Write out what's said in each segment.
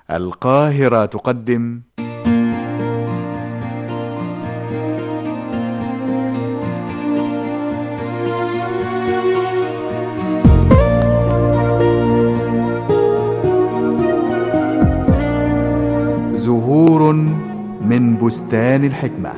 القاهرة تقدم زهور من بستان الحكمة.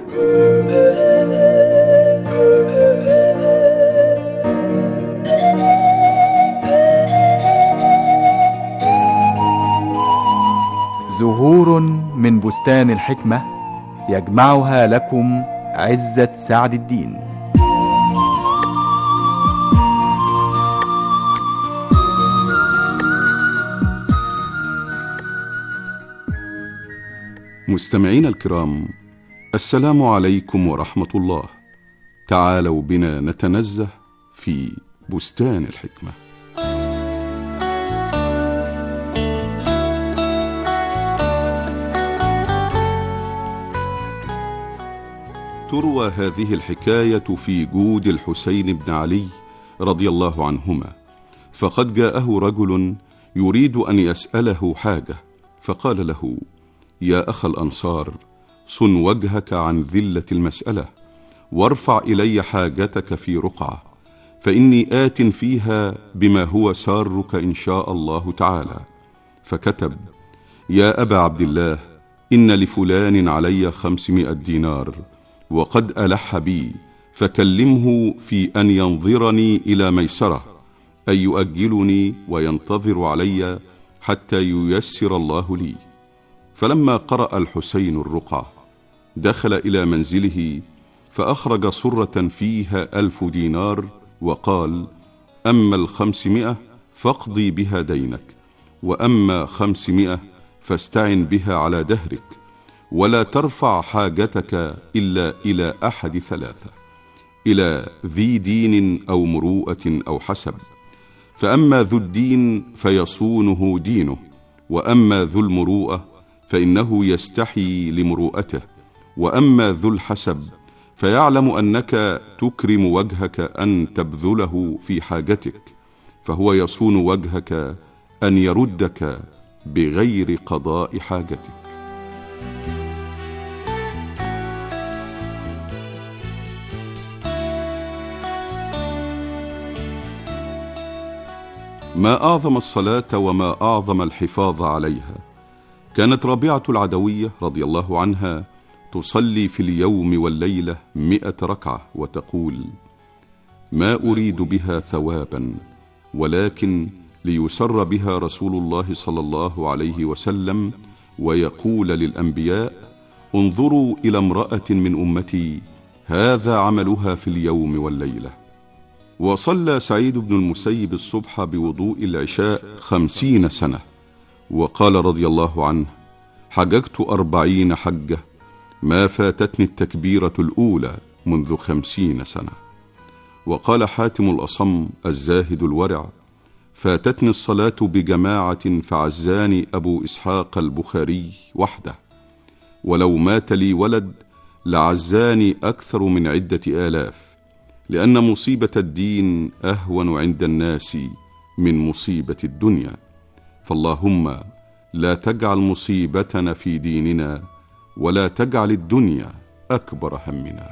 زهور من بستان الحكمة يجمعها لكم عزت سعد الدين. مستمعين الكرام، السلام عليكم ورحمة الله. تعالوا بنا نتنزه في بستان الحكمة. تروى هذه الحكاية في جود الحسين بن علي رضي الله عنهما، فقد جاءه رجل يريد أن يسأله حاجة، فقال له: يا أخ الأنصار، صن وجهك عن ذلة المسألة، وارفع إلي حاجتك في رقعة، فإني آت فيها بما هو سارك إن شاء الله تعالى. فكتب: يا أبا عبد الله، إن لفلان علي 500 دينار، وقد ألح بي، فكلمه في أن ينظرني إلى ميسرة، أن يؤجلني وينتظر علي حتى ييسر الله لي. فلما قرأ الحسين الرقعة دخل إلى منزله، فأخرج صرة فيها 1000 دينار، وقال: أما 500 فاقضي بها دينك، وأما 500 فاستعن بها على دهرك، ولا ترفع حاجتك إلا إلى أحد 3: إلى ذي دين أو مروءة أو حسب، فأما ذو الدين فيصونه دينه، وأما ذو المروءة فإنه يستحي لمروءته، وأما ذو الحسب فيعلم أنك تكرم وجهك أن تبذله في حاجتك، فهو يصون وجهك أن يردك بغير قضاء حاجتك. ما أعظم الصلاة وما أعظم الحفاظ عليها. كانت ربيعة العدوية رضي الله عنها تصلي في اليوم والليلة 100 ركعة، وتقول: ما أريد بها ثوابا، ولكن ليسر بها رسول الله صلى الله عليه وسلم، ويقول للأنبياء: انظروا إلى امرأة من أمتي هذا عملها في اليوم والليلة. وصلى سعيد بن المسيب الصبح بوضوء العشاء 50 سنة، وقال رضي الله عنه: حججت 40 حجة، ما فاتتني التكبيرة الأولى منذ 50 سنة. وقال حاتم الأصم الزاهد الورع: فاتتني الصلاة بجماعة فعزاني أبو إسحاق البخاري وحده، ولو مات لي ولد لعزاني أكثر من 10,000، لأن مصيبة الدين أهون عند الناس من مصيبة الدنيا، فاللهم لا تجعل مصيبتنا في ديننا، ولا تجعل الدنيا أكبر همنا.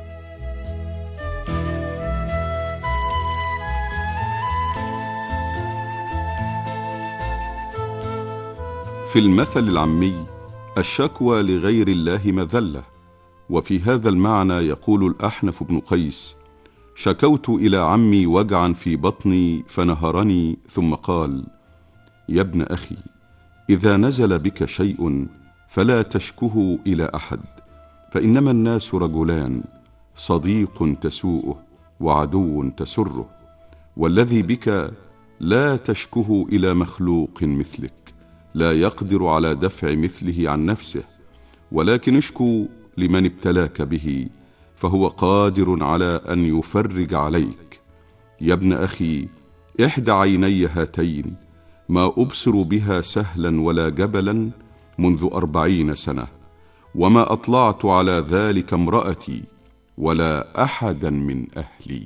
في المثل العامي: الشكوى لغير الله مذلة. وفي هذا المعنى يقول الأحنف بن قيس: شكوت إلى عمي وجعا في بطني فنهرني، ثم قال: يا ابن أخي، إذا نزل بك شيء فلا تشكه إلى أحد، فإنما الناس رجلان: صديق تسوءه، وعدو تسره، والذي بك لا تشكه إلى مخلوق مثلك، لا يقدر على دفع مثله عن نفسه، ولكن اشكو لمن ابتلاك به، فهو قادر على أن يفرج عليك. يا ابن أخي، إحدى عيني هاتين ما أبصر بها سهلا ولا جبلا منذ 40 سنة، وما أطلعت على ذلك امرأتي ولا أحدا من أهلي.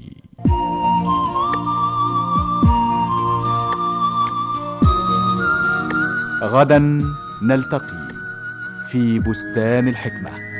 غدا نلتقي في بستان الحكمة.